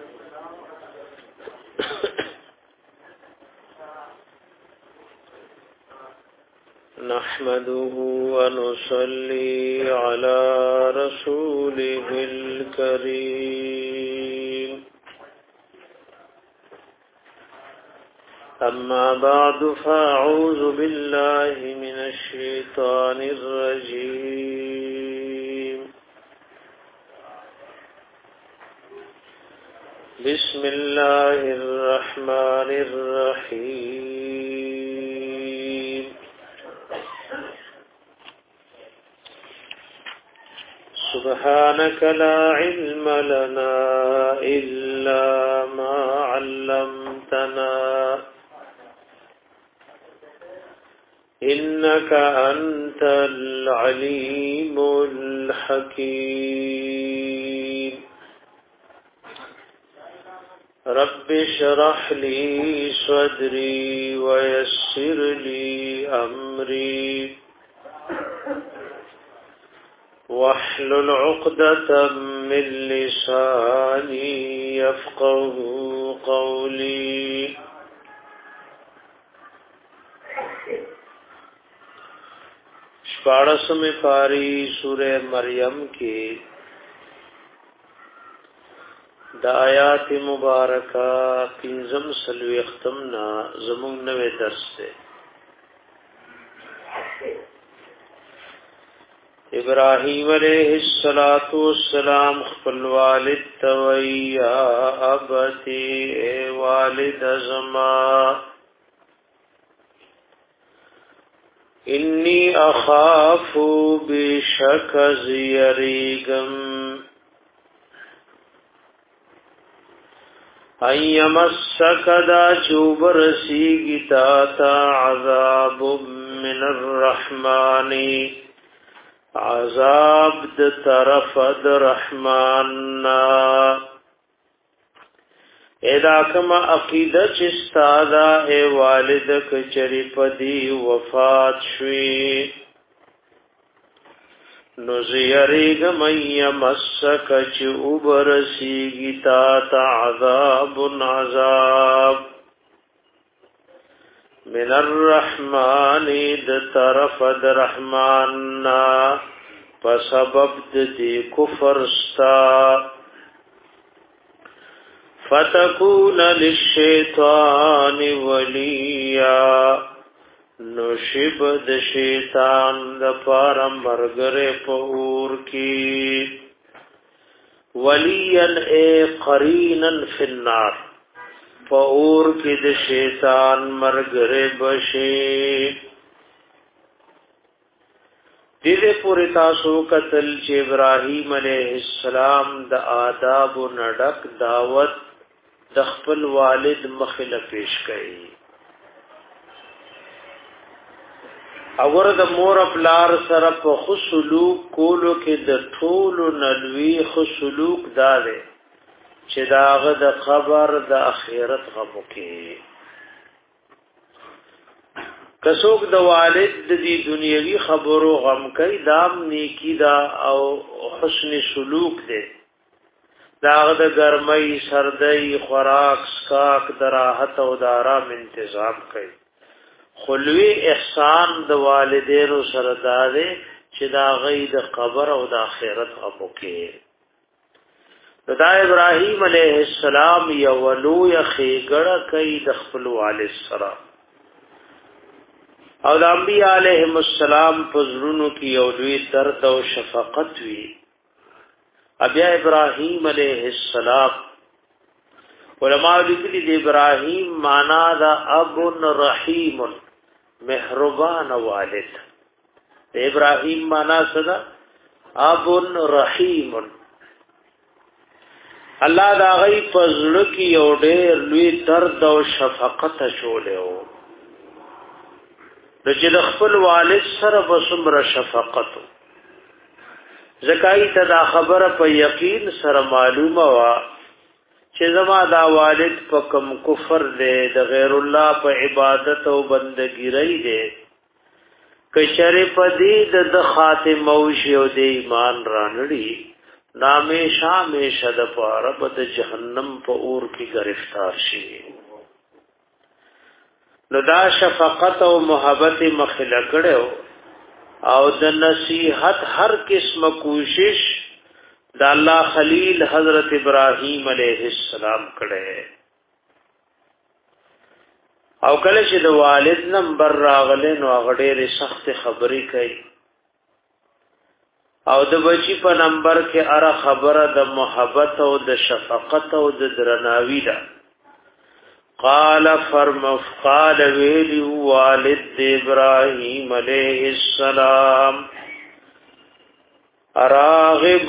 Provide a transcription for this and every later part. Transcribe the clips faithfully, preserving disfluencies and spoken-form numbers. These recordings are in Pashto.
نحمده ونصلي على رسوله الكريم أما بعد فأعوذ بالله من الشيطان الرجيم بسم الله الرحمن الرحيم سبحانك لا علم لنا إلا ما علمتنا إنك أنت العليم الحكيم رب اشرح لي صدري ويسر لي أمري واحلل عقدة من لساني يفقه قولي شپاڑسم پاری سورہ مریم کی دا آیات مبارکہ پنزم سلوی اختمنا زمون نوے درس سے ابراہیم علیہ السلام خپل والد توئی یا ابتی اے والد ازما انی اخاف بشک زیریگم ایمسک دا چوبر سیگی تاتا عذاب من الرحمانی عذاب د طرف د رحماننا ادا کما عقیدہ چستادا اے والد کچری پدی وفات شوی نزیریگ می مسک چ اوبرسیگی تا تا عذاب عذاب من الرحمن د طرف د رحماننا فسبب د کفر ستا فتكون للشيطان وليا نشب د شیطان د پار مرګره پور کی وليا اے قرینا فی النار پور کی د شیطان مرګره بشی دې پوری تاسو قتل چې ابراهیم علیه السلام د آداب و نډک دعوت د خپل والد مخله پیش کړي اور د مور خپلار سره په خو سلوک کولو کې د ټول نلوي خو سلوک داله چې داغه د خبر د اخرت غمو کې کڅوک د والد د دې دنیوي خبرو غم کوي دام نیکی دا او حسن سلوک دی داغه د ګرمۍ سردۍ خوراک سکاک د راحت او د آرام تنظیم کوي خلوی احسان د والدینو سره داده چې دا غي د قبر او د آخرت غمو کې دا ابراهیم علیه السلام یولو یخی ګړه کوي د خپل والد سره او د انبیاء علیهم السلام پزړونو کې یو لوی درد او شفقت وی ابیا ابراهیم علیه السلام علماء لیکلي د ابراهیم معنا دا اب رحیم مهربان والد د ابراهیم معنا څه اب رحیم الله دا غي پزړه کې یو ډېر لوی درد او شفقت چولې و د چې د خپل والد سره وسمره شفقت زکای ته دا خبره په یقین سره معلومه وا چې زما دا والد په کوم کفر دی د غیر الله په عبادت او بندګی ری دی کشر په دې د خاتمه او شی او د ایمان رانړي نامه شامه شد پاره په جهنم په اور کې گرفتار شي. نو دا شفقت او محبت مخله کړو او د نصیحت هر قسم کوشش د الله خلیل حضرت ابراهیم علیه السلام کړه. او کله چې د والد نمبر راغله نو هغه ډېر سخت خبرې کوي او د بچی په نمبر کې اره خبره د محبت او د شفقت او د درناوی ده. قال فرم قال ویلی والد ابراهیم علیہ السلام اراغب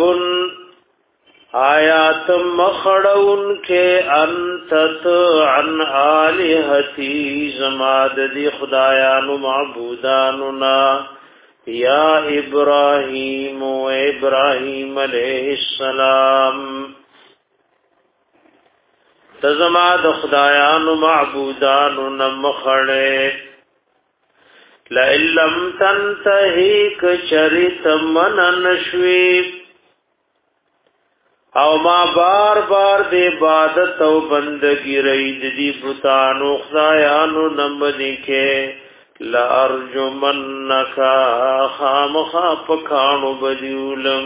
آیات مخڑون کے انتت عن آلہتی زماد دی خدایان معبوداننا یا ابراہیم و ابراہیم علیہ السلام تزما د خدایان و معبودان نمخړې لئن لم تنتهي کچریت منن شوي او ما بار بار د عبادت او بندګی رید دی بوتانو خدایانو نمدې کې لارجمنک خامخا پکانو بدیولم.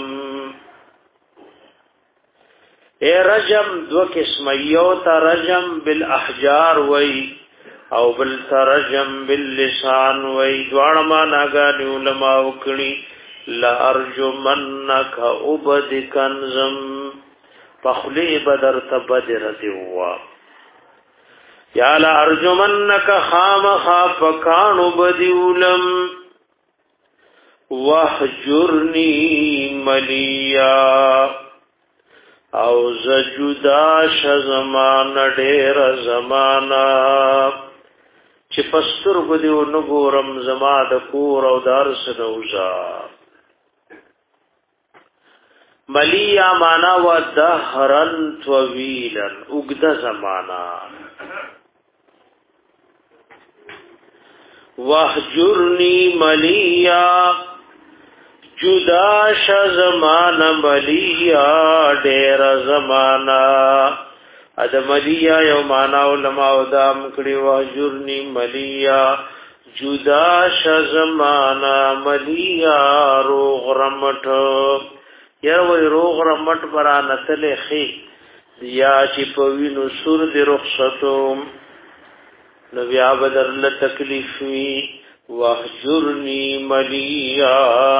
اے رجم دو قسم یو تا رجم بالاحجار وی او بل تا رجم باللسان وی دوار ما ناگانی علماء وکڑی لارجمنک عبد کنزم پخلی بدر تبدر دیوا یا لارجمنک خام خاف کان عبد علم وحجرنی ملیا او زجدا ش زمان ډیر زمانہ چې پستر غدي او نګورم زما د کور او درس نوزا ملیا معنا و دهرن طویلا وګد زمانہ واهجرنی ملیا جدا ش زمان ملیا ډیر زمانہ اد ملیا یو معنا علماء دام کړي واجرنی ملیا جدا ش زمانہ ملیا روغ رمټ یا وی روغ رمټ برا نتل خي یا چې په وینو سور دی رخصتو نو بیا بدل تکلیف وی واجرنی ملیا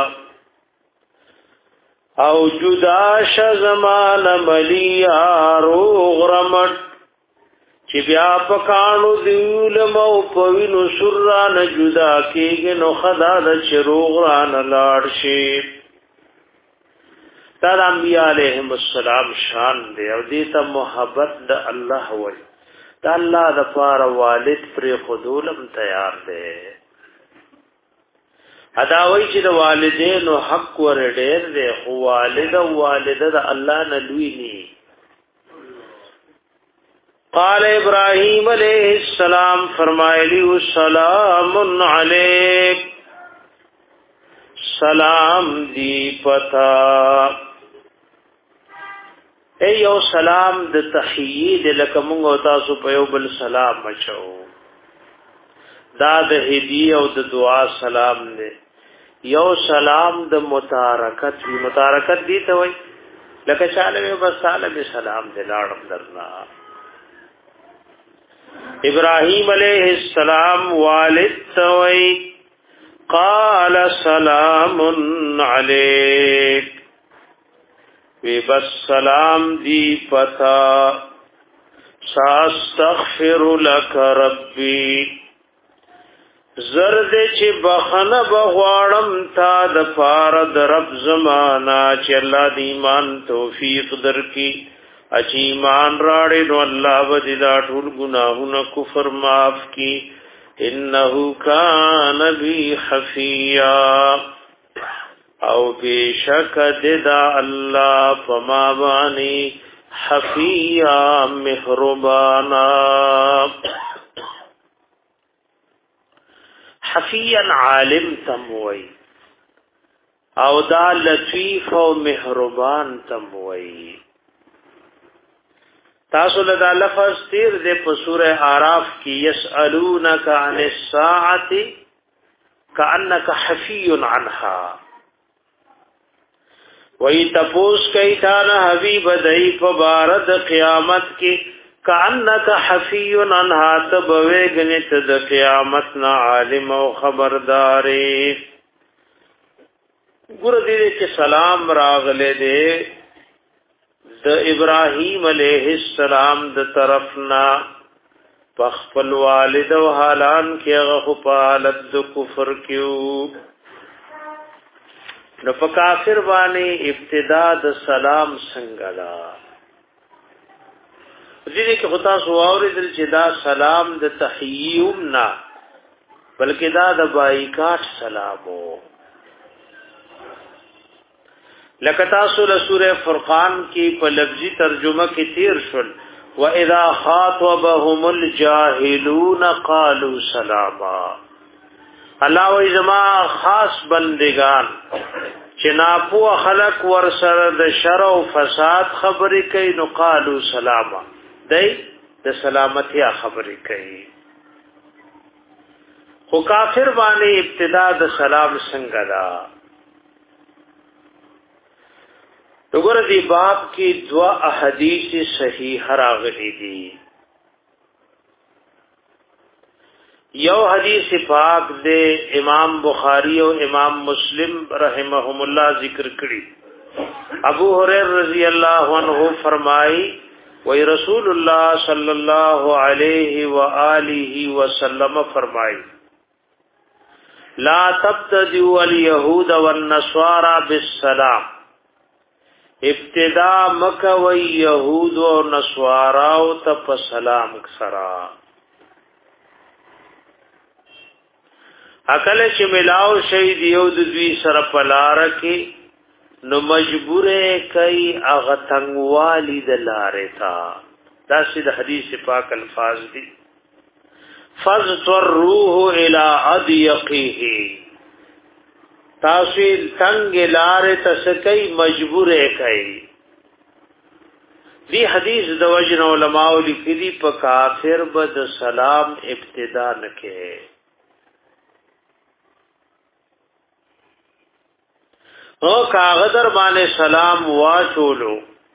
او جدا ش زمان ملیا روغ رمټ چې بیا پکانو دیولم او پوینو سران جدا کېږي نو خدا د چروغ ران لاړ شي. دا انبیاء علیهم السلام شان دی او دې ته محبت د الله وای دا الله د پاره والد پر خذولم تیار دی. اداوی چې د والدینو حق ور ډېر دی خو والد او والده د الله نه لوی ني. قال ابراهيم عليه السلام فرمایلی سلام علیک سلام دی پتا ای یو سلام د تحیید لکه موږ تاسو په یو بل سلام مچو دا د هدیه او د دعا سلام دی. یو سلام د متارکت وی متارکت دی ته وای لکه چاله به سلام سلام دلاړم درنا. ابراهیم علیہ السلام والد توي قال سلام علیک وی بس سلام دی پتا ساستغفر لك ربی زرد چې بخنه بغواړم تا د پار د رب زمانہ چې الله د ایمان توفیق درکې اچ ایمان راړې نو الله ودی دا ټول ګناهونه کفر معاف کی انه کان بی حفیا او بیشک ددا الله فما بانی حفیا مهربانا. حفیا عالم تموي او دا لطیف او مهربان تموي تاسو له دا لفظ تیر دې په سوره اعراف کې يسالونک عن الساعه كانك حفي عنها وی تپوس کئی تانا حبیب دئی فبارد قیامت کی کانک حفی عنها تبویگنت د قیامتنا عالم و خبرداری گر دیده چه سلام راغلے دے د ابراہیم علیہ السلام د طرفنا پخپل والد و حالان کی اغخ پالت د کفر کیو نو په کافر باندې ابتدا د سلام څنګه دا دې کې خطا سو اوریدل چې دا سلام د تحییم نه بلکې دا د بایکاټ سلامو لکه تاسو له سوره فرقان کې په لفظي ترجمه کې تیر شول واذا خاطبهم الجاهلون قالوا سلاما الله و ازما خاص بندگان چې ناپو خلق ور سره د شر او فساد خبرې کوي نو قالو سلاما دای د سلامتی خبرې کوي خو کافر باندې ابتدا د سلام څنګه دا وګوره دی باب کې دوا احادیث صحیح راغلي دي یو حدیث پاک دے امام بخاری و امام مسلم رحمهم اللہ ذکر کری ابو حریر رضی اللہ عنہ فرمائی وی رسول اللہ صلی اللہ علیہ وآلہ وسلم فرمائی لا تبتدئوا اليهود والنصارى بالسلام ابتدا مکہ و یہود و نصاراو تپ سلام سرا اکل چې ملاو شي دیو د دوی سره پلار کې نو مجبور کوي اغه تنگوالی د لارې تا دا سید حدیث پاک الفاظ دي فذتروه الى اضيقه تاسویل تنگ لارې تسکای مجبور کوي دی حدیث د وجن علماء لیکلي په کافر بد سلام ابتدا نکې او کاغذر باندې سلام واچولو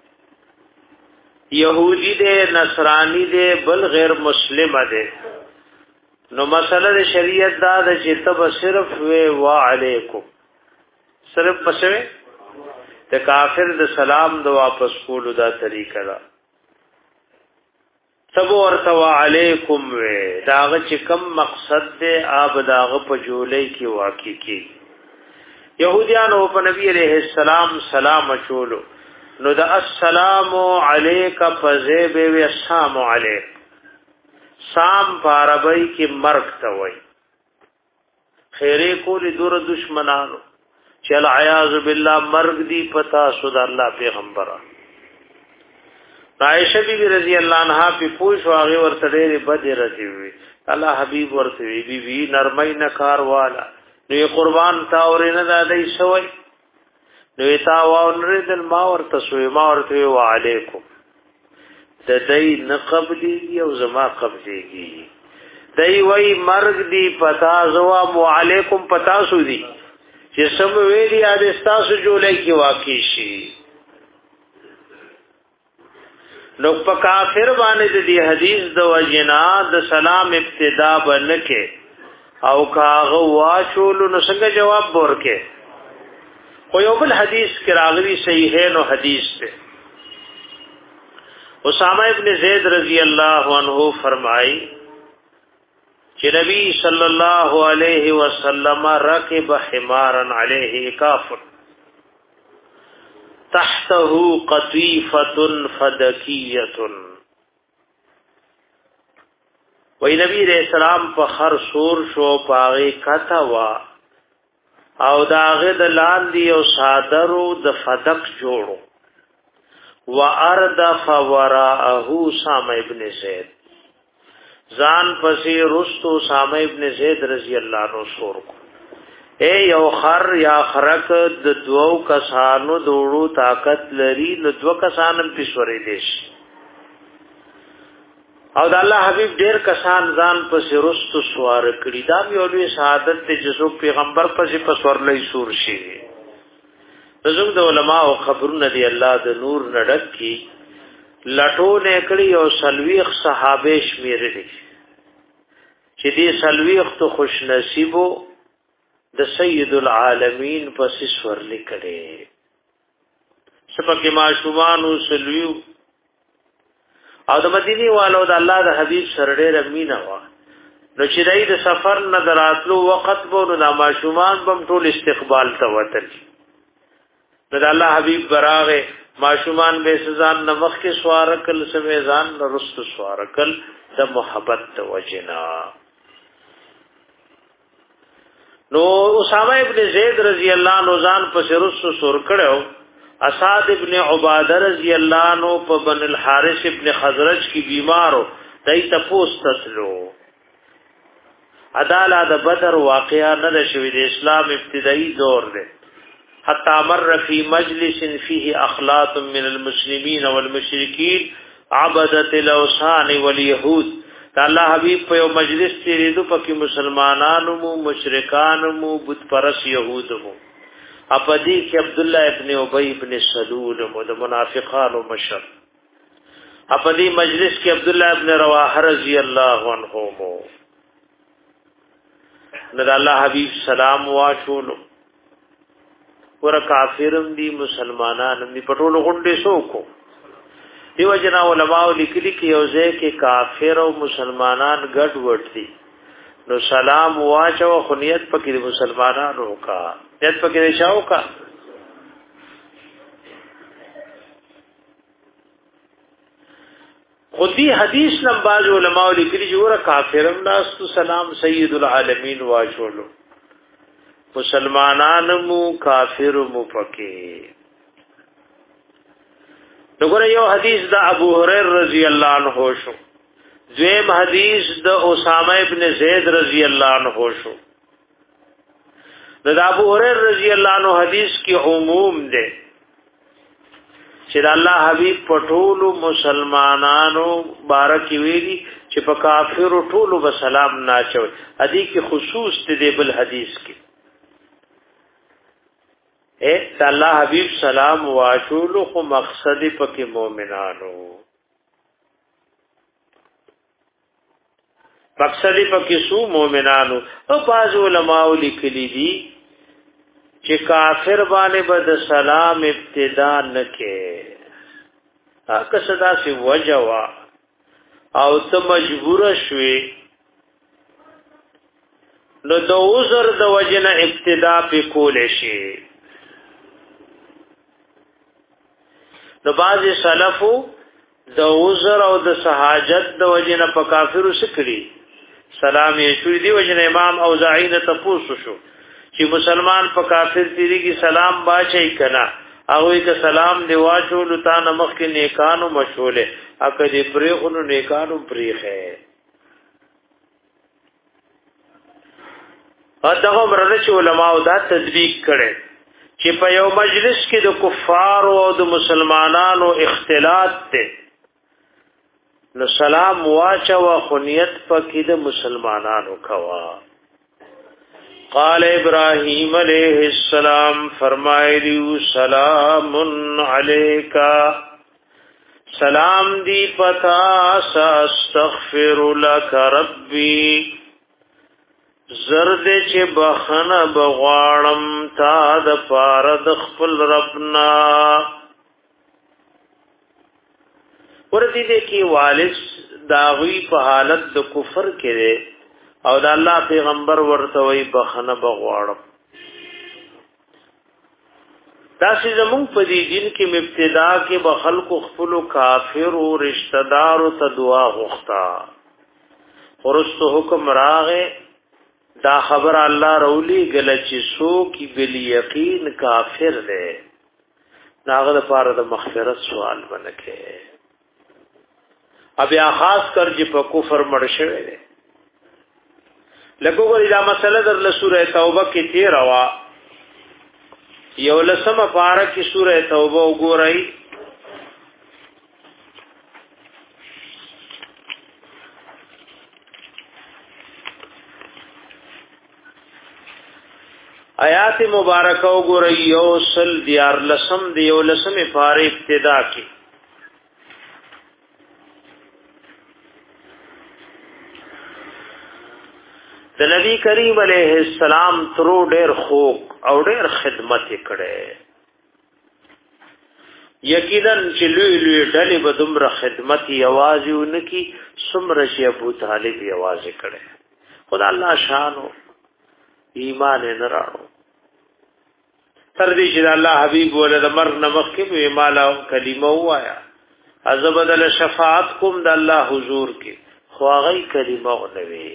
یهودی دے نصرانی دے بل غیر مسلم دے نو مسئلہ شریعت دا د چې تب صرف و علیکم صرف پسوي ته کافر د سلام د واپس کولو دا طریقه دا تب ورته علیکم و داغه چې کم مقصد دے آب داغه په جولې کې واقع کی یهودیانو په نبی علیہ السلام سلام چولو نو دا السلام علیک فزیب و السلام علیک سام پاربای کی مرگ تا وای خیره کولی دور دشمنانو چل عیاذ بالله مرگ دی پتا سود الله پیغمبران عائشہ بی بی رضی اللہ عنہا پی پوش واغی ورته ډېرې بدې رځي وي الله حبیب ورته وی بی بی نرمۍ نه کار والا نو قربان تا اورینه د دې سوې نو تا واونره دل ما ورته سوې ما ورته وعلیکم د دې نه قبلي او زما قبليږي دای وای مرګ دی پتا زوا علیکم پتا سو دی چې سم ویلی ا دې تاسو جوړې کې واقع شي نو په کافر باندې د حدیث د وجنا د سلام ابتدا بنکه او کاغه واچول نو څنګه جواب ورکې خو یو بل حدیث کې راغلی صحیح ہے نو حدیث ته اسامہ ابن زید رضی اللہ عنہ فرمائی کہ نبی صلی اللہ علیہ وسلم رکب حمارا علیہ کافر تحته قطیفة فدکیة وی نبی علیہ السلام په خر سور شو پاغی کتوا او داغه د لاندې او صادرو د فدق جوړو واردف وراءه سامع ابن زید ځان پسې رستو سامع ابن زید رضی الله عنه شور کو اے یو خر یا خرک د دوو کسانو دوړو طاقت لري نو دو کسانم پښوري دیش او د الله حبیب ډیر کسان ځان پسې رستو سوار کړي دا یو لوی سعادت ته چې پیغمبر پسې پسورلې سور شي زموږ د علما او خبرونه دی الله د نور نډک کی لټو نکړي او سلويخ صحابه شمیر دي چې دې سلويخ تو خوش نصیبو د سید العالمین پس سور لیکړي سپکه معصومان او سلویو او د مدینی والو د الله د حبیب سره ډېر مینا وا نو چې دای د سفر نه دراتلو وخت وو نو د معصومان بم ټول استقبال ته وتل نو د الله حبیب براغه معصومان به سزان نمخ کې سوارکل سمیزان رست سوارکل د محبت توجنا نو اسامه ابن زید رضی الله عنه ځان په سرس سور کړو اسعد ابن عباده رضی الله عنه په بن الحارث ابن خزرج کی بیمارو دای تپوس تسلو عدالت د بدر واقعا نه شوی د اسلام ابتدایي دور دی حتی مر فی مجلس فيه اخلاط من المسلمین والمشرکین عبدت الاوثان واليهود دا الله حبیب په یو مجلس کې ریدو پکې مسلمانانو مو مشرکانو مو بت پرس يهودو مو اپدی کې عبد الله ابن ابي ابن سلول مو د منافقانو مشر اپدی مجلس کې عبد الله ابن رواحه رضی الله عنه مو نو الله حبیب سلام واچولو ور کافرم دي مسلمانانو دي پټول غونډې سوکو دیو جنا علماء لیکلي کې یو ځای کې کافر او مسلمانان ګډ وډ دي نو سلام واچو خنیت پکې مسلمانانو کا نیت پکې شاو کا خودی حدیث نم باز علماء لیکلي چې ور کافرم ناس سلام سید العالمین واچولو مسلمانان مو کافر مو پکې دغه یو حدیث د ابو هريره رضی الله عنه شو دویم حدیث د اسامه ابن زید رضی الله عنه شو د ابو هريره رضی الله عنه حدیث کې عموم ده چې د الله حبیب پټولو مسلمانانو بارک ویلي چې په کافرو ټولو به سلام ناچوي ادي کې خصوص دې بل حدیث کې اے الله حبیب سلام واچولو خو مقصد پکې مؤمنانو مقصد پکې سو مؤمنانو او باز علماء لیکلي دي چې کافر باندې بد سلام ابتدا نکې هغه صدا سی وجوا او ته مجبور شوي نو د عذر د وجنه ابتدا په کول شي د باز سلفو د عذر او د سہاجت د وجنه په کافرو سکړي سلام یې شو دی وجنه امام اوزاعی نه تاسو شو چې مسلمان په کافر تیری کی سلام باچي کنا هغه ته سلام دی واچو لتا نمخ کې نیکانو مشوله اکه دې پرېخونو نیکانو پرېخه اته مرنه چې علماء دا تدبیق کړي چې په یو مجلس کې د کفار او د مسلمانانو اختلاط ته نو سلام واچو خنیت پکې د مسلمانانو کوا قال ابراهيم عليه السلام فرمایلی سلام علیکا سلام دی پتا استغفر لك ربي زرد چې بخنه بغواړم تا د فارد خپل ربنا ورته دې کې والد داوی په حالت د کفر کې او د الله پیغمبر ورته وي بخنه بغواړم دا چې زمون په دې دین کې مبتدا کې به خلق خپل کافر او رشتہ دار ته دعا غوښتا ورسته حکم راغې دا خبر الله رولی گله چې سو کی بل یقین کافر دی داغه لپاره د مغفرت سوال ونکه ابیا خاص کر چې په کفر مړ شوی دی لکه ګورې دا مسله در له سوره توبه کې تیر وا یو لسمه پاره کې سوره توبه وګورئ آیات مبارکه وګورئ یو سل دیار لسم دی یو لسمه پاره ابتدا کې د نبی کریم علیه السلام ترو ډېر خوک او ډېر خدمت کړي یقینا چې لوی لوی ډلې به دومره خدمت یوازې ونکي څومره چې ابو طالب یوازې کړي خدای الله شانو ایمان نه راړو تر دې چې الله حبيب ول د مرګ نمخ کې به مالا کلمه وایا ازبدل شفاعت کوم د الله حضور کې خواغی کلمه ونوي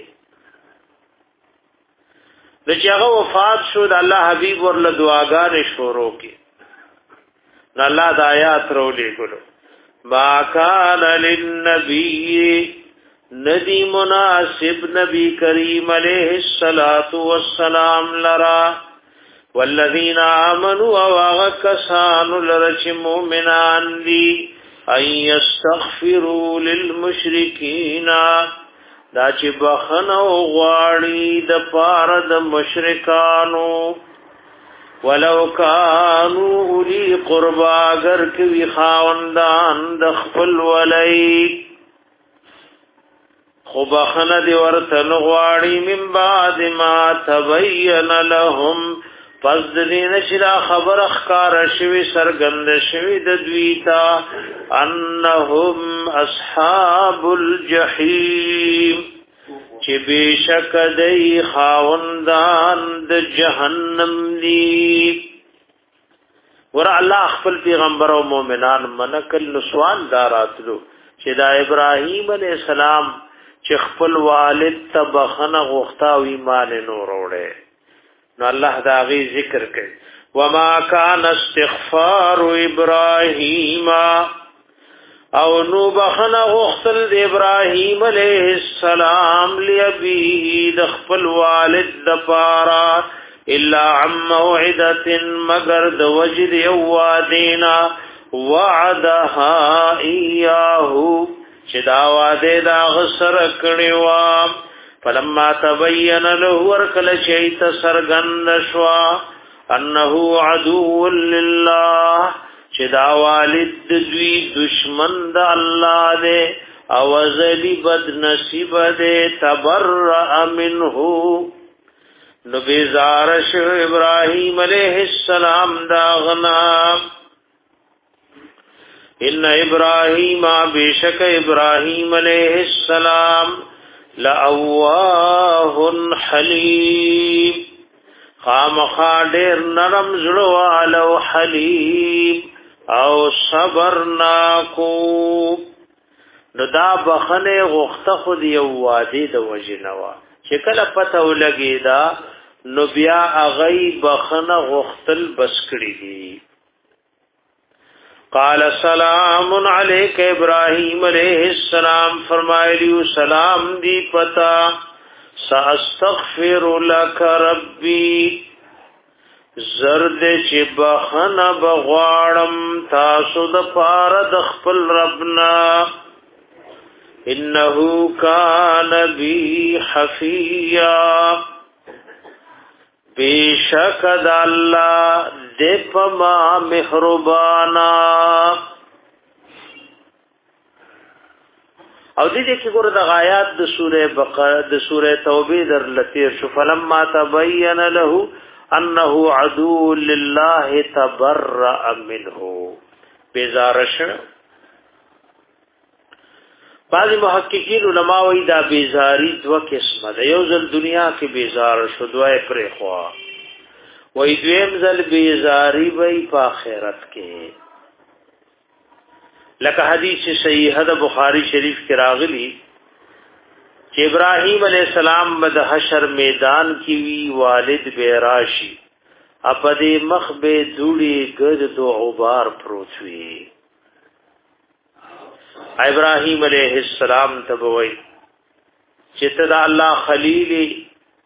د چې هغه وفات شو د الله حبيب ورله دعاګانې شروع کې د الله د آیات رولې ګلو ما کان للنبي ندی مناسب نبی کریم علیہ الصلات والسلام لرا والذین آمنوا وغکسان لرچ مومنان دی ان یستغفروا للمشرکین دا چې بخنو غواړي د پاره د مشرکانو ولو کانوا اولی قربا اگر کوي خاوندان د خپل ولی خو بخنه دی ورته غواړي من بعد ما تبین لهم پس د دین شرا خبر اخکار شوی سرګند شوی د دویتا انهم اصحاب الجحیم چې بشک دی خاوندان د جهنم دی ور الله خپل پیغمبر او مؤمنان منکل سوال داراتلو چې دا ابراهیم علیہ السلام چې خپل والد تبخنه غوښتا او ایمان نور وړي نو الله دا غي ذکر کوي وما كان استغفار ابراهيم او نو بخنه غختل د ابراهيم عليه السلام لابيه د خپل والد د پارا الا عن موعده مگر د وجد یوادینا وعدها اياه چې دا واده دا غسر کړي وا فلما تبين له ورکل شيت سرغند شوا انه عدو لله چې دا والد دوی دشمن د الله دې او ذلی بد نصیب دې تبرأ منه نو بیزارش ابراهیم علیہ السلام دا غنا ان ابراهیم بیشک ابراهیم علیہ السلام لأواه حلیم خامخا ډیر نرم زړه والو حلیم او صبر ناکو نو دا بخنه غخته خود یو وادي د وجنوا چې کله پته ولګی دا نو بیا اغی بخنه غختل بس کړی دی قال سلام علیک ابراہیم علیہ السلام فرمایلی سلام دی پتا ساستغفر لك ربی زرد چې بخنه بغواړم تاسو د پاره د خپل ربنا انه کان بی حفیا بیشک د الله د پما مهربانا او دې کې ګوره د آیات د سوره بقره د سوره توبه در لتیر شو فلما تبين له انه عدو لله تبرأ منه بیزارش بعض محققین علماء وی دا بیزاری دو قسمه ده یو ځل دنیا کې بیزار شو دوی پرې خوا وی دویم ځل بیزاری وی په آخرت کې لکه حدیث صحیح ده بخاری شریف کې راغلی چې ابراهیم علیہ السلام بد حشر میدان کې وی والد بیراشی اپدې مخ به دوړي ګرد او غبار پروت وی ابراهیم علیہ السلام تبوی چې ته د الله خلیل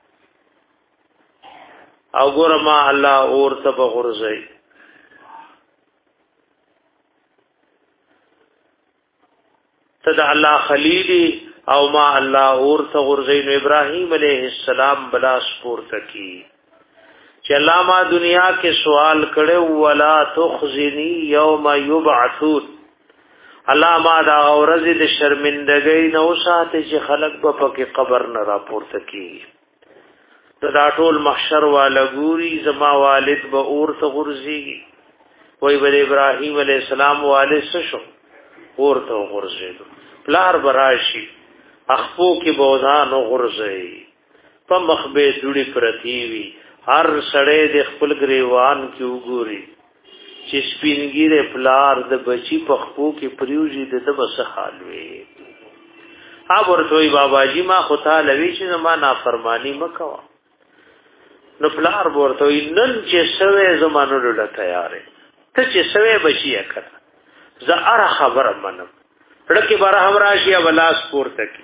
او ګور ما الله اور ته بغرزي تد الله خلیلی او ما الله اور ته غرزي نو ابراهيم عليه السلام بلا سپور تکي چې الله ما دنیا کې سوال کړو ولا تخزني يوم يبعثون الله ما دا اورز د شرمندګۍ نو ساته چې خلق په پکې قبر نه راپورته کی دا ټول محشر والا ګوري زما والد به اور ته غرزي وای بل ابراهيم عليه السلام والد شو اور ته غرزي پلار براشي اخفو کې بوزان غرزي په مخبه جوړي پرتیوي هر سړی د خپل گریوان کې وګوري چې سپینګیره پلار د بچی په خپو کې پریوزي د بس حال وي ها ورته بابا جی ما خدا لوي چې ما نافرمانی مکوا نو پلار ورته نن چې سوي زمانو له تیارې ته چې سوي بچی کړه زه اره خبره منم لکه بار همرا شي ولاس پورته کی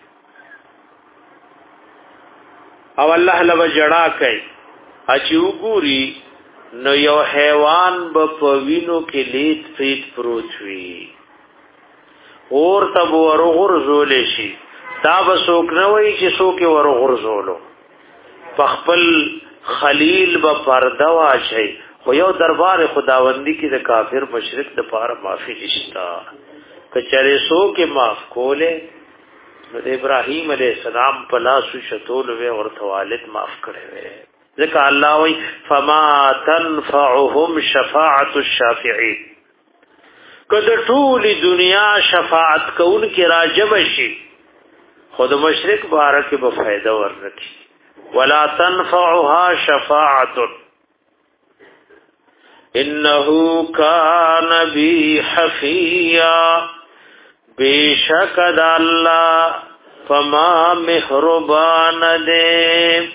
او الله لو جڑا کوي اچو ګوري نو یو حیوان په پوینو کې لیت فیت پروت وی اور تب ورغور زول شي دا بسوک نه وای چې سوک ورغور زولو پخپل خلیل به پرده واشي خو یو دربار خداوندی کې د کافر مشرک د پاره معافي نشتا کچره سوک معاف کوله نو ابراهيم عليه السلام په لاسو شتول وی ورته والد معاف کړي وی ذکر الله وی فما تنفعهم شفاعت الشافعين کله ټول دنیا شفاعت کون کی راجب شي خود مشرک بارک به فائدہ ورنکي ولا تنفعها شفاعت انه كان بي حفيا بیشک د الله فما مهربان دے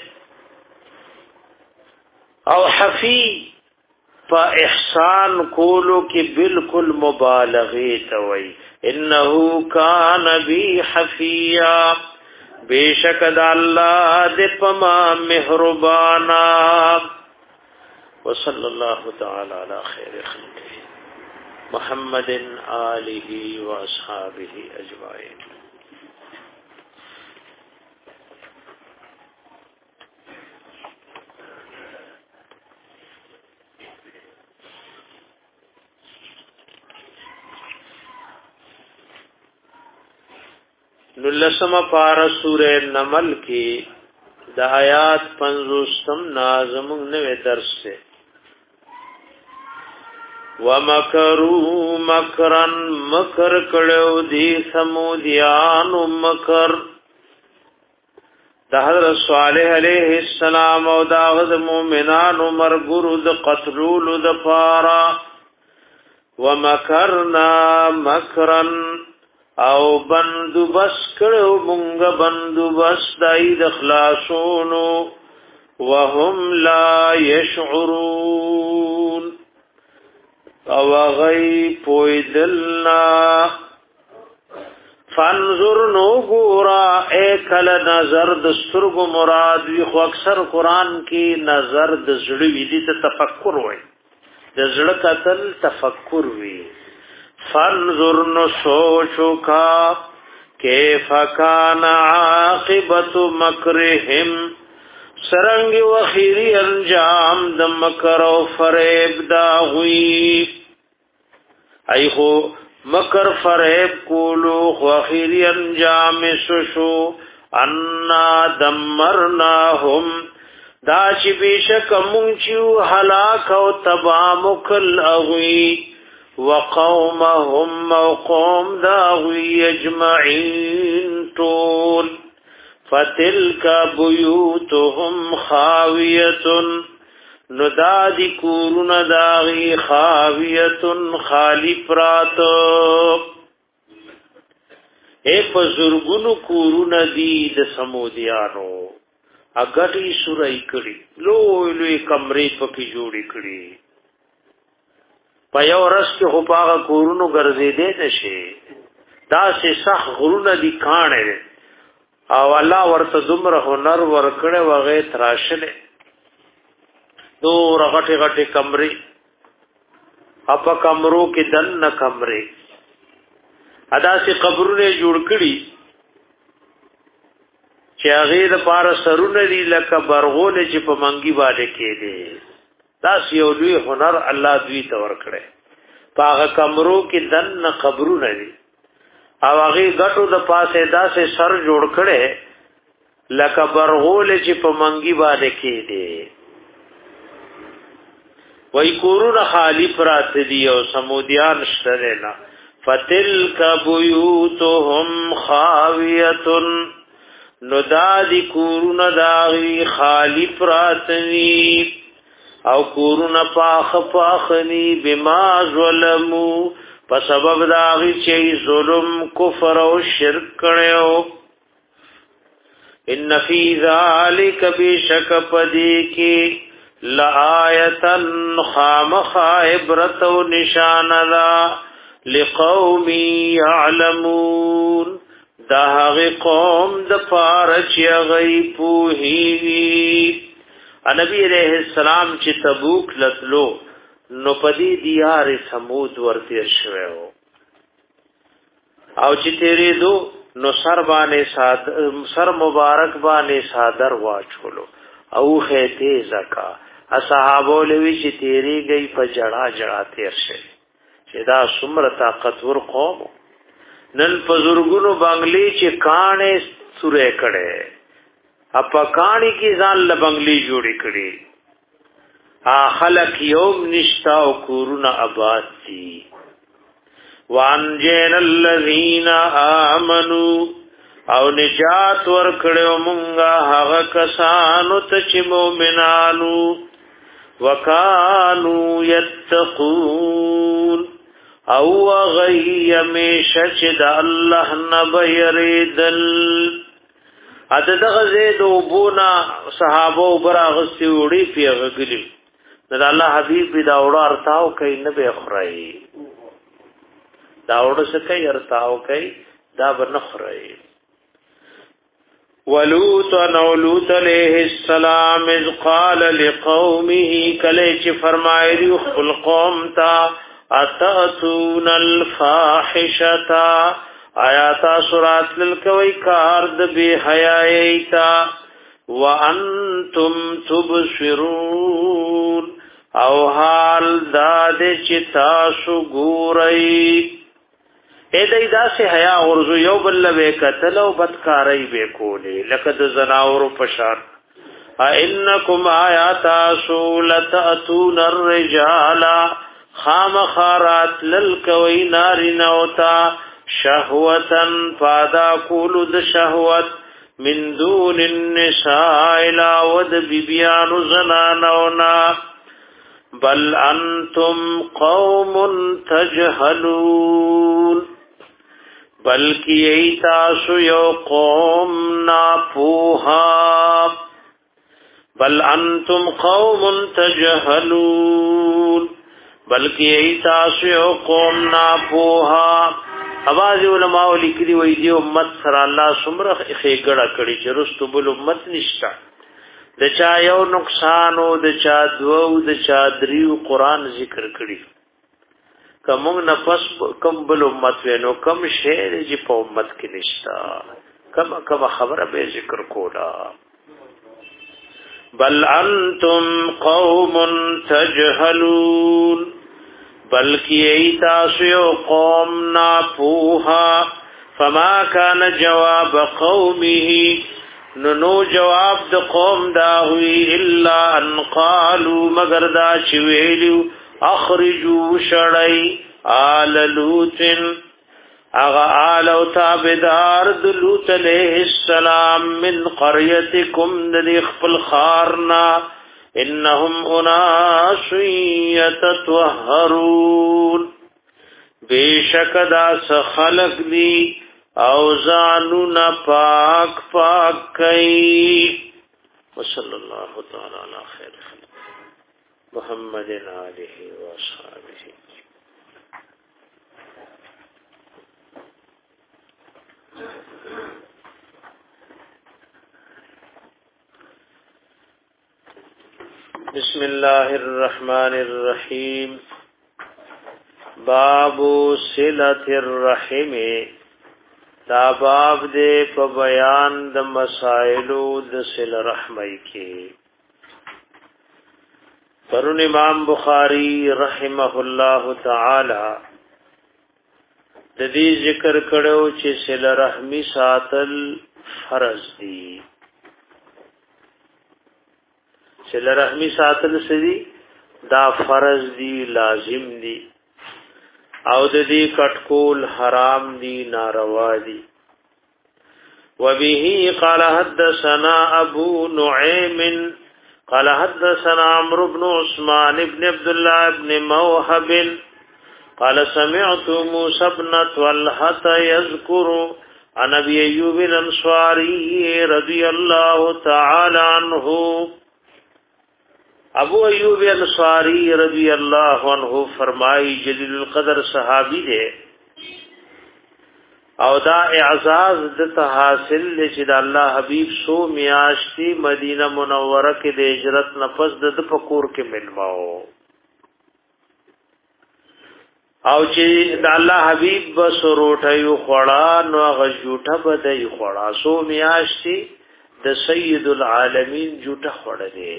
او حفی په احسان کولو کې بالکل مبالغه توي انه کان بی حفیا بیشک د الله د فما مهربانا وصلی الله تعالی علی خیر خلقه محمد آلہ و اصحابہ اجمعین نلسم پارا سورہ نمل کی دا آیات پنزوستم نازم نوے درس سے ومکروا مکرا مکر کړو دی سمودیان مکر د حضرت صالح علیہ السلام او د غد مومنان مرګرو د قتلول د پارا ومکرنا مکرا او بندوبس کړو مونږ بندوبس دای د خلاصونو وهم لا يشعرون او غی پویدلنا فانظر نو گورا ایکل نظر دسترگ مراد وی خو اکثر قرآن کی نظر دزڑوی دی تا تفکر وی دزڑ قتل تفکر وی فانظر نو سوچو کا کیف کان عاقبت مکرهم سرنگ و خیری انجام د مکر و فریب دا غوی ای خو مکر فریب کولو خو خیری انجام سشو انا دمرناهم دا چی بیشک منچیو حلاک و تبامکل اغوی وقومهم و قوم دا غوی اجمعین طول فتلک بیوتهم خاویتن ندادی کورن داغی خاویتن خالی پراتو اے پزرگن کورن دی د سمودیانو اگٹی سرائی کری لوی لوی کمری پکی جوڑی کری پا یو رس کی خوپاغا کورنو گرزی دے نشے دا سی سخ غرون دی کانے دے او الله ورته دومره هنر ورکړې وغه تراشلې دو رغټه غټه کمرې اپا کمرو کې دن کمرې ادا سي قبرونه جوړ کړي چې هغه د پار سرونه لري لکه برغونه چې په منګي باندې کېده دا یو لوی هنر الله دوی ته ورکړي پاغه کمرو کې دن قبرونه لري او هغه غټو د پاسه داسې سر جوړ کړي لکه برغونه چې په منګي باندې کېده وای کورونه خالی پرات دي او سمودیان شته نه فتلک بیوتهم خاویه نو دادی کورونه داغي خالی پراتنی او کورونه پاخ پاخنی بما ظلمو په سبب داغي چې ظلم کفر او شرک کړو ان فی ذلک بشک پدی کی لآیتن خامخ عبرت و نشان لا لقوم یعلمون دا هغه قوم د پارچ یغی پوهیږي نبی علیہ السلام چې تبوک لتلو نو پدی دیار سمود ورته شوو او چې تیرې دو نو سر باندې ساد سر مبارک باندې صادر واچولو او خېته زکا اصحابو لوي چې تیری گئی په جړه جړه تیر شي چې دا څومره طاقتور قوم نن پزورګونو بنگلي چې کانې سورې کړي اپا کانی کی ځان له بنگلي جوړې کړي ا خلق یوم نشتا او کورونه آباد دي وانجن الذين امنوا او نجات ورکړو مونږه هغه کسانو ته چې مؤمنانو وکانو یتقون او غیم شجد الله نبیردل اته دغه زید وبونا صحابه وبراغسی وړي پیغلی دا الله حبیب دا وړه ارتاو کوي نه به خړای دا وړه څه کوي ارتاو کوي دا بنخړای ولوط نولوط علیہ السلام اذ قال لقومه کلیچ فرمایلی خپل قوم تا اتاتون الفاحشتا آیاتا سورات للکوی کارد بی حیائیتا وانتم تبصرون او حال داد چتاسو گورئی اے دای داسې حیا غرزو یو بل به قتل او بدکارای به کولی لقد زناور پشار انکم آیات سولتاتون الرجال خام خارات للکوی ناری نوتا شهوتن فادا کولو د شهوت من دون النساء لا ود بیبیان زنانونا بل انتم قوم تجهلون بلکی ایتاسو یو قوم ناپوها بل انتم قوم تجهلون بلکی ایتاسو یو قوم ناپوها اواز علماء لیکلی وی دی امت سره الله سمره خېګړه کړي چې رستو بل امت نشتا د چا یو نقصان او د چا دوو د چا دریو قران ذکر کړي کوم نه پس کوم بل امت وینو کم شعر چې په امت کې نشتا کم کم خبره به ذکر کولا بل انتم قوم تجهلون بلکی ایتاسو قوم ناپوها فما کان جواب قومه نو جواب د قوم دا ہوئی الا ان قالوا مگر دا چویلو اخرجوا شړی آل لوطن اغا آل او تابدار د لوط علیہ السلام من قريتكم ذی خپل خارنا انهم اناس یتطهرون بیشک دا خلق دی او زانونا پاک پاک کئی وصلی اللہ تعالی علی خیر خلق محمد آلہ و اصحابہ بسم الله الرحمن الرحیم. باب صلة الرحم. دا باب دې په بیان د مسائلو د صله رحمی کې. پرون امام بخاری رحمه الله تعالی د دې ذکر کړو چې صله رحمی ساتل فرض دي. صله رحمی ساتل سدي دا فرض دي، لازم دي، او د دې کټکول حرام دي، ناروا دي. وبه قال حدثنا ابو نعيم قال حدثنا عمرو بن عثمان بن عبد الله بن موهب قال سمعت موسى بن طلحة يذكر عن ابي ايوب الانصاري رضي الله تعالى عنه. ابو ایوب انصاری رضی اللہ عنہ فرمائی جلیل القدر صحابی دے او دا اعزاز دتا حاصل لے چې دا الله حبیب سو میاشتی مدینہ منورہ کې د هجرت نفس د پکور کې ملواو او چې دا الله حبیب بس روټیو خړا نو غجوټه بده خړا سو میاشتی د سید العالمین جوټه خړلې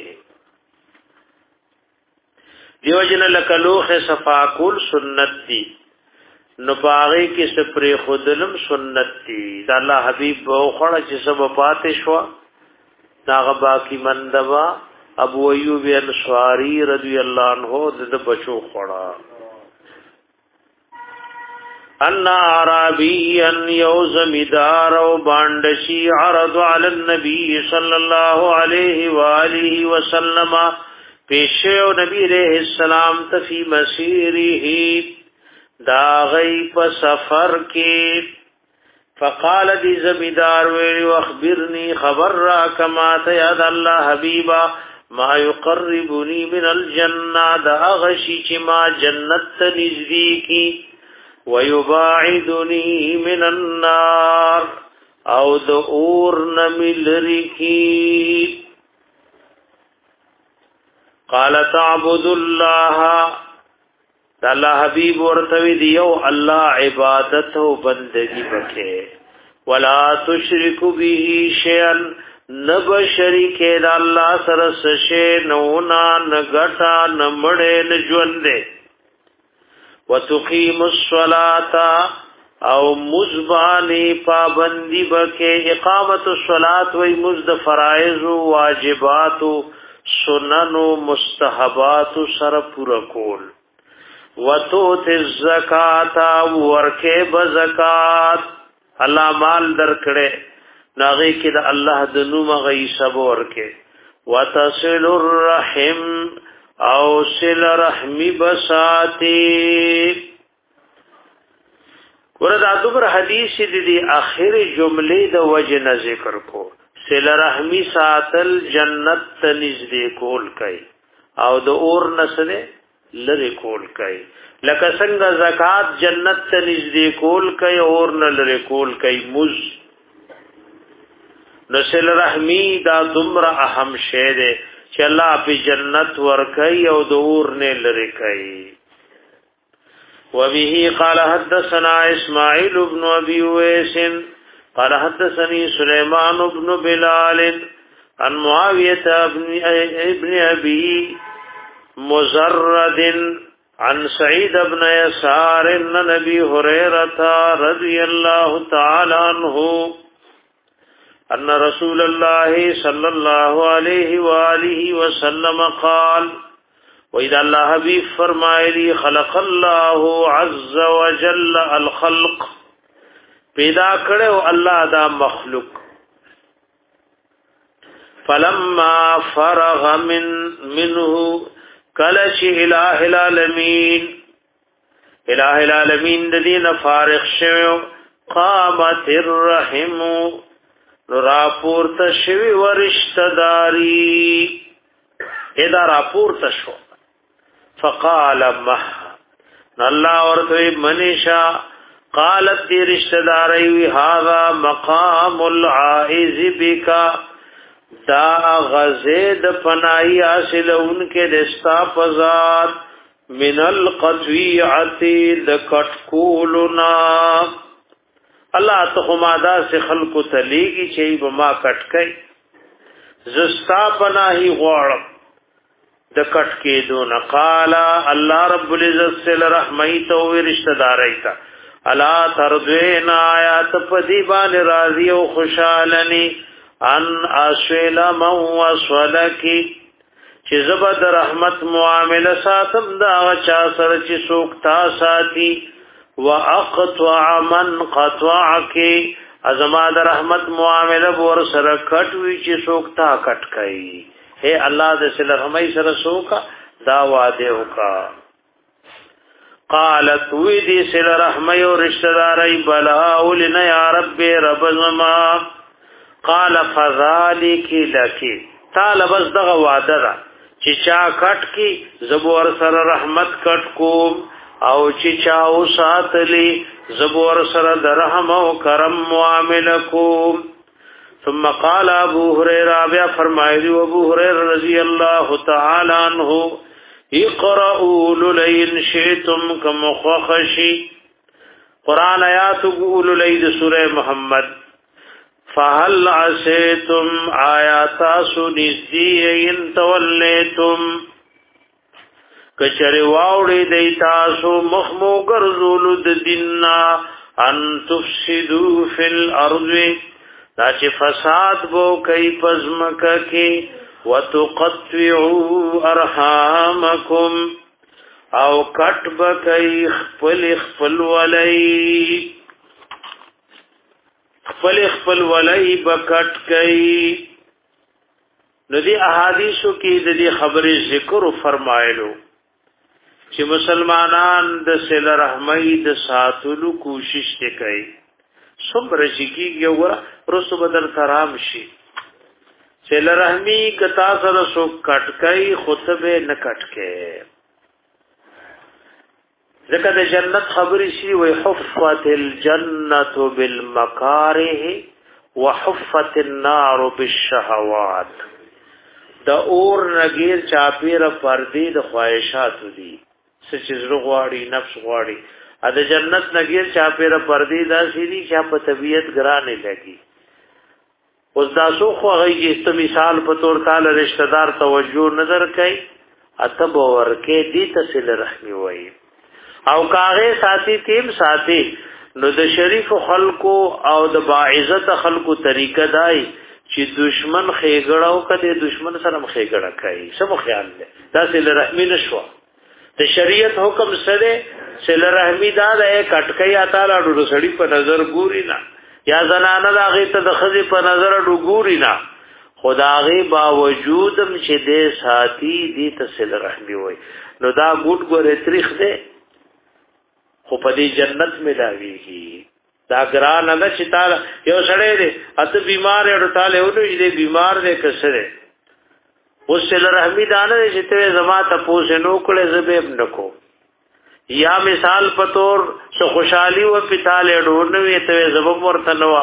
دیو جن لکلوخ صفاکول سنت دی، نو باغی کی سپری خودلم سنت دی. دا اللہ حبیب بوخڑا چی سب پاتے شوا ناغ باقی مندبا ابو ایوب انصاری رضی اللہ عنہ دد بچو خڑا. ان عربی ان یوزمدار و باندشی عرض علی النبی صلی اللہ علیہ وآلہ وسلم پیشو نبی علیہ السلام تفی مسیره دا غی پا سفر کی فقال دی زمیدار ویلی واخبرنی خبر را کما تیاد اللہ حبیبا ما یقربنی من الجنہ دا اغشی چی ما جنت نزدی کی ویباعدنی من النار او دا اور نملری کی. قال تعبد الله دا الله حبیب ورتوی دیو الله عبادت او بندگی وکړي ولا تشرک به شیئا نب شریک دا الله سره سشه نو نا نغټا نمړې نجوندې وتقیم الصلاة او مزبانی پابندی بکې اقامت الصلاة وی مزد فرائض واجبات سنن و مستحبات سر پورا کول وتوت الزکات ورکه بزکات الله مال درکړي ناغي کې د الله د نوم غي سب ورکه وتصل الرحم او صل رحمی بساتی. ورته دغه حدیث دي اخر جمله د وجه ذکر کو صله رحمی ساتل جنت ته نږدې کول کوي او د اور نسله لری کول کوي. لکه څنګه زکات جنت ته نږدې کول کوي اور نه لری کول کوي. مز نو صله رحمی دا دومره اهم شی دی چې الله په جنت ور کوي او د اور نه لری کوي. وبه قال حدثنا اسماعیل بن ابي اويس قال حدثني سليمان بن بلال عن معاوية ابن أبي مزرد عن سعيد بن يسار عن أبي هريرة رضي الله تعالى عنه أن رسول الله صلى الله عليه وآله وسلم قال وإذا الله حبيب فرمائے خلق الله عز وجل الخلق پیدا کړو الله دا مخلوق فلما فرغ من منه کلش الہ العالمین الہ العالمین د دین فارغ شو قامت الرحم راپور تشوی ورشتداری اذا راپور تشو فقال مه الله ورته منشا قالت دی رشتہ داری هذا مقام العائذ بك دا غزید پناہی حاصلون کے دستا پزاد من القطویعتی د کټکولنا الله ته ماده سے خلق تلیږي چې بما کټکای زستا پناہی غواړم د کټکې دون قال الله رب العزت سل رحمیت او رشتہ دارای تا الا ترذینا آیات پدی بان راضی او خوشالنی ان اسویل من وصلکی چې زبد رحمت معامله ساتم دا چا سره چې سوکتا ساتي واقطع من قطعك ازما د رحمت معامله ور سره کټوي چې سوکتا کټ کای اے الله د سل رحمای سره سوکا دا وعده وکا قالت وی دی سل رحمای او رشتہ دارای بلا اولنا یا رب رب زما قال فذلك لك تعالی بس دغه وعده را چې چا کټ کی زبور سره رحمت کټ کوم او چې چا او ساتلی زبور سره درهم او کرم معامله کوم ثم قال ابو هريره بیا فرمایلی ابو هريره رضی الله تعالی عنہ اقرؤوا لئن شئتم كما خشی قران آیات قول لئن سورہ محمد فهل عسیتم آیات سنزی ان تولیتم کچری واوڑی دیتاسو مخمو گرزولو ددننا ان تفسدو فی الارض دا چه فساد بو کئی پزمکا کی وتقطعو ارحامکم او کٹ بکئی خپل خپل ولی خپل خپل ولای بکټ کئ ندی احادیثو کې د دې خبرې ذکر فرمایلو چې مسلمانان د صل رحمی د ساتلو کوشش وکړي صبر شکیږي وګوره رسو بدل کرام شي صل رحمی کتا سره سو کټ کئ خطبه نه کټ کئ ذکر د جنت خبرې شي وي حفت الجنه بالمکاره وحفت النار بالشهوات د اور نګیر چاپیره پردې د خواهشات دي سچ زړه غواړي نفس غواړي ا د جنت نګیر چاپیره پردې دا سړي چې په طبيعت ګرانه لګي اوس دا سو خو هغه است مثال په تور تعالی رشتہ دار توجه نظر کوي اتب ورکه دي تصل رحمی وایي او کاغه ساتي تیم ساتي نو د شریف خلقو او د باعزت خلقو طریقه دای چې دشمن خېګړاو کده دشمن سره خېګړه کوي سم خیال ده دا سل رحمی نشو د شریعت حکم سره سل رحمی دا د کټکیا تعالی ډو سړی په نظر ګوري نه یا زنانه دا غي ته د خزي په نظر ډو ګوري نه خدای باوجودم چې دې ساتي دې ته سل رحمی وای نو دا ګوټ ګورې تاریخ ده خو په دې جنت میں داویږي دا ګران نه چې تعالی یو سړی دی اته بیمار اړ تعالی ونه دې بیمار دې کسره وسل رحمی دانه چې ته زما ته پوښ نو کړه زبېب نکو یا مثال پتور سو خوشحالي او پتاله ډور نو ته زبب ورته نو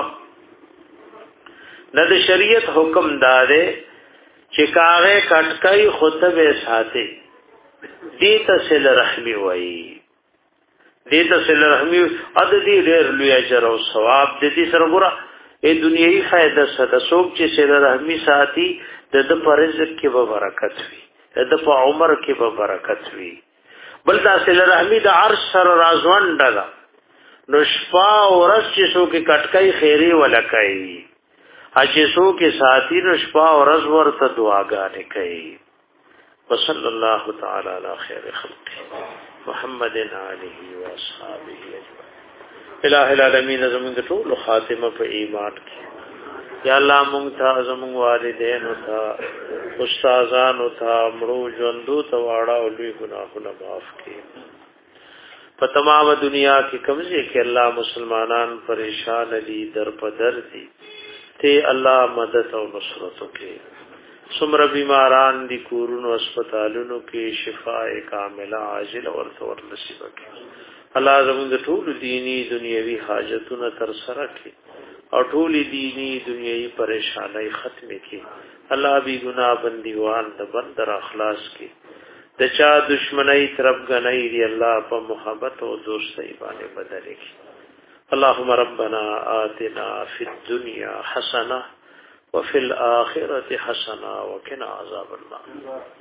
نه د شریعت حکم داده چې کاغه کټکای خطبه ساتي دې ته سل رحمی وایي دې ته سل رحمی اد دې ډېر لوی اجر او ثواب دې سره ګره ای دنیوي فائدہ سره څوک چې سل رحمی ساتي د د پر رزق کې به برکت وي د په عمر کې به برکت وي بل دا سل رحمی د عرش سره رازوان ډلا نو شپا ورځ چې څوک کټکای خیری ولکای چې څوک ساتي نو شپا ورځ ورته دعاګانې کوي وصلی الله تعالی علی خیر خلقه محمد علیه و اصحابہ اجمعین الہ العالمین زمون ټول خاتمه په ایمان کې یا الله مونږ ته زمون والدین او ته استادان او ته امرو ژوندو ته واړه او لوی ګناهونه معاف کړي په تمام دنیا کې کمزې کې الله مسلمانان پریشان دي در په در دي ته الله مدد او نصرت وکړي سمر بیماران دی کورونو اسپیټالونو کې شفاء کامله عاجل ورته ور نصیب کړي الله زموږ ټول دینی دنیوي حاجتونه تر سره کړي او ټول دینی دنیوي پریشانای ختم کړي الله بی گناہ بندیوان د بندر اخلاص کړي د چا دشمنی طرف غنۍ دی الله په محبت او دوستۍ باندې بدل کړي اللهم ربنا آتنا فی الدنيا حسنه وفي الاخره حسنه وقنا عذاب النار